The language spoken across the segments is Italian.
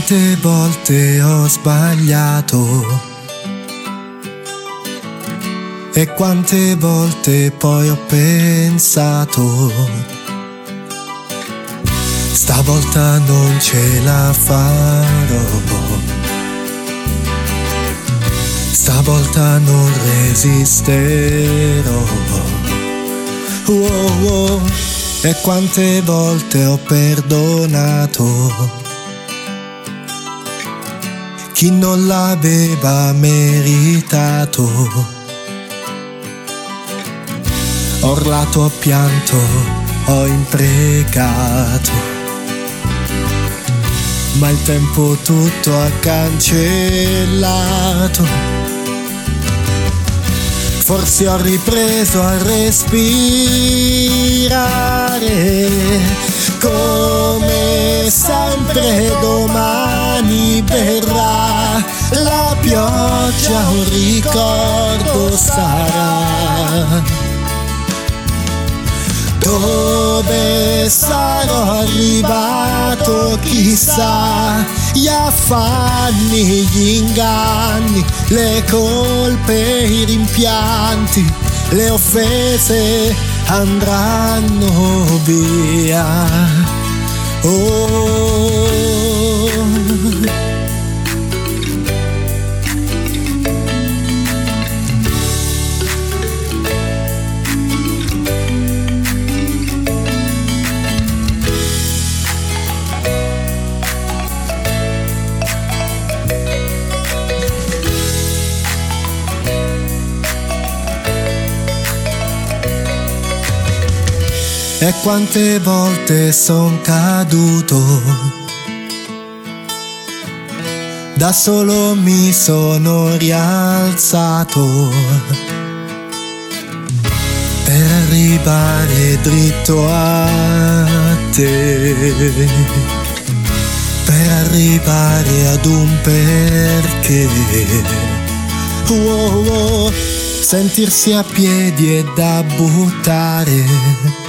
quante volte ho sbagliato e quante volte poi ho pensato: stavolta non ce la farò, stavolta non resisterò. E quante volte ho perdonato chi non l'aveva meritato. Ho urlato, ho pianto, ho imprecato, ma il tempo tutto ha cancellato. Forse ho ripreso a respirare, come sempre domani verrà la pioggia, un ricordo sarà. Dove sarò arrivato chissà, gli affanni, gli inganni, le colpe, i rimpianti, le offese andranno via. E quante volte son caduto, da solo mi sono rialzato per arrivare dritto a te, per arrivare ad un perché. Sentirsi a piedi è da buttare,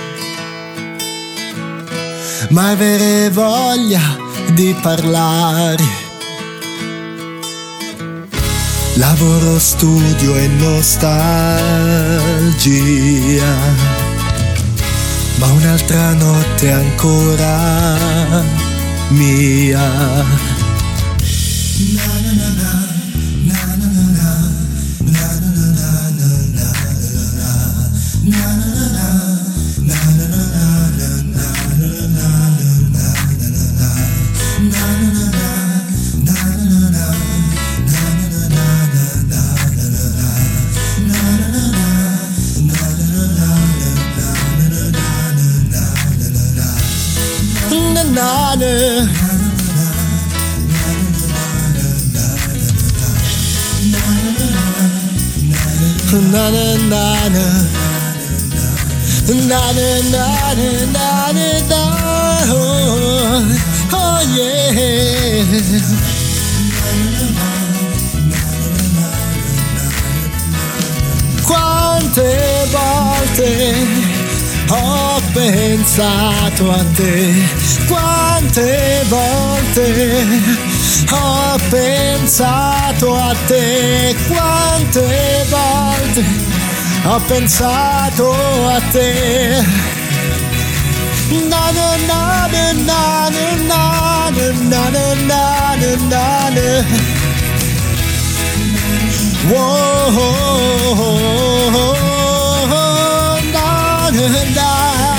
ma avere voglia di parlare. Lavoro, studio e nostalgia, ma un'altra notte ancora mia. Oh yeah. Quante volte ho pensato a te, quante volte ho pensato a te, quante volte ho pensato a te. Na na na na na na na na na na na na. Na na na.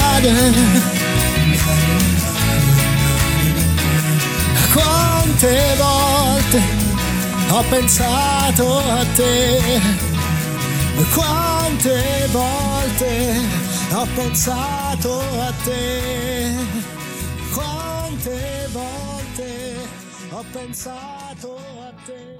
Quante volte ho pensato a te, quante volte ho pensato a te, quante volte ho pensato a te.